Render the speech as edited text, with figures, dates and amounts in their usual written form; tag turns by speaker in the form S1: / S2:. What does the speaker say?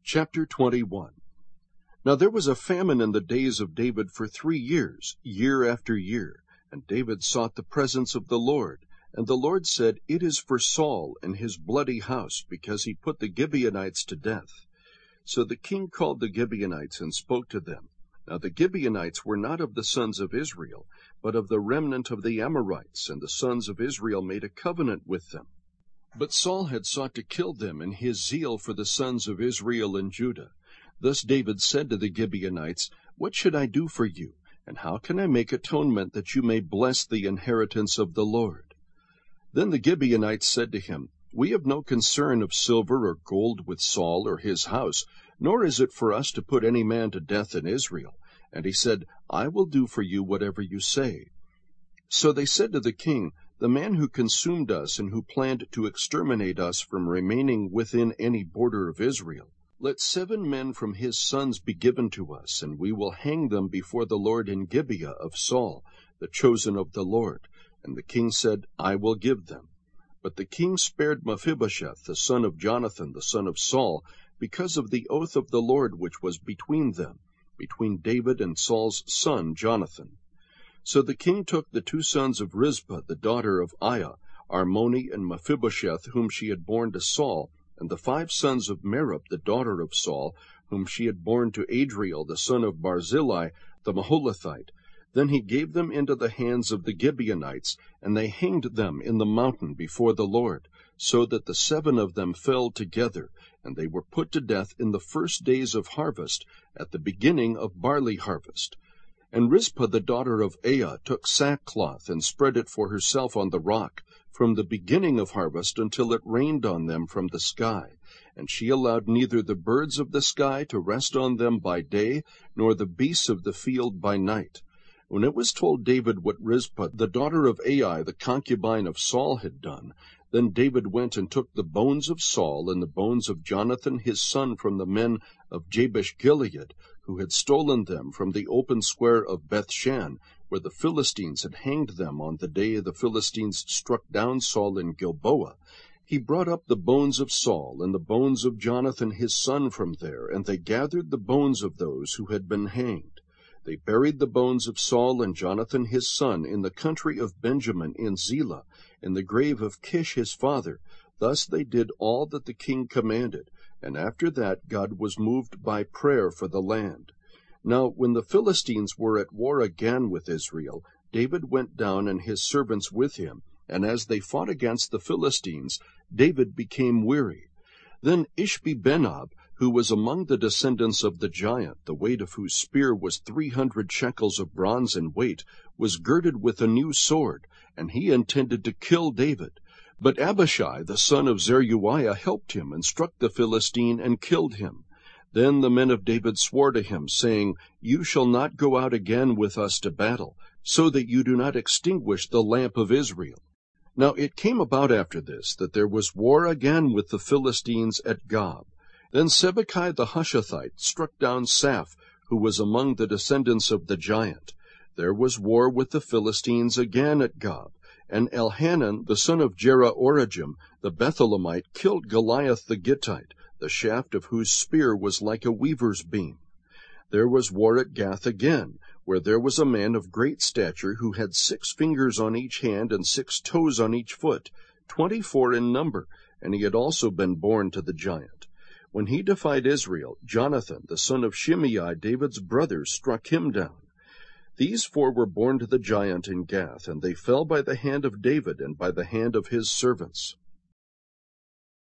S1: Chapter 21. Now there was a famine in the days of David for 3 years, year after year. And David sought the presence of the Lord. And the Lord said, It is for Saul and his bloody house, because he put the Gibeonites to death. So the king called the Gibeonites and spoke to them. Now the Gibeonites were not of the sons of Israel, but of the remnant of the Amorites, and the sons of Israel made a covenant with them. But Saul had sought to kill them in his zeal for the sons of Israel and Judah. Thus David said to the Gibeonites, What should I do for you? And how can I make atonement that you may bless the inheritance of the Lord? Then the Gibeonites said to him, We have no concern of silver or gold with Saul or his house, nor is it for us to put any man to death in Israel. And he said, I will do for you whatever you say. So they said to the king, The man who consumed us and who planned to exterminate us from remaining within any border of Israel, let 7 men from his sons be given to us, and we will hang them before the Lord in Gibeah of Saul, the chosen of the Lord. And the king said, I will give them. But the king spared Mephibosheth, the son of Jonathan, the son of Saul, because of the oath of the Lord which was between them, between David and Saul's son Jonathan. So the king took the 2 sons of Rizpah, the daughter of Aiah, Armoni and Mephibosheth, whom she had borne to Saul, and the 5 sons of Merab, the daughter of Saul, whom she had borne to Adriel, the son of Barzillai, the Maholathite. Then he gave them into the hands of the Gibeonites, and they hanged them in the mountain before the Lord, so that the 7 of them fell together, and they were put to death in the first days of harvest, at the beginning of barley harvest. And Rizpah the daughter of Aiah took sackcloth, and spread it for herself on the rock, from the beginning of harvest until it rained on them from the sky. And she allowed neither the birds of the sky to rest on them by day, nor the beasts of the field by night. When it was told David what Rizpah the daughter of Aiah, the concubine of Saul, had done, then David went and took the bones of Saul and the bones of Jonathan his son from the men of Jabesh-Gilead, who had stolen them from the open square of Bethshan, where the Philistines had hanged them on the day the Philistines struck down Saul in Gilboa. He brought up the bones of Saul and the bones of Jonathan his son from there, and they gathered the bones of those who had been hanged. They buried the bones of Saul and Jonathan his son in the country of Benjamin in Zelah, in the grave of Kish his father. Thus they did all that the king commanded, and after that God was moved by prayer for the land. Now when the Philistines were at war again with Israel, David went down and his servants with him, and as they fought against the Philistines, David became weary. Then Ishbi-Benob, who was among the descendants of the giant, the weight of whose spear was 300 shekels of bronze in weight, was girded with a new sword, and he intended to kill David. But Abishai, the son of Zeruiah, helped him, and struck the Philistine, and killed him. Then the men of David swore to him, saying, You shall not go out again with us to battle, so that you do not extinguish the lamp of Israel. Now it came about after this, that there was war again with the Philistines at Gob. Then Sibbecai the Hushathite struck down Saph, who was among the descendants of the giant. There was war with the Philistines again at Gob, and Elhanan the son of Jerah-Orajim the Bethlehemite killed Goliath the Gittite, the shaft of whose spear was like a weaver's beam. There was war at Gath again, where there was a man of great stature who had 6 fingers on each hand and 6 toes on each foot, 24 in number, and he had also been born to the giant. When he defied Israel, Jonathan, the son of Shimei, David's brother, struck him down. These 4 were born to the giant in Gath, and they fell by the hand of David and by the hand of his servants.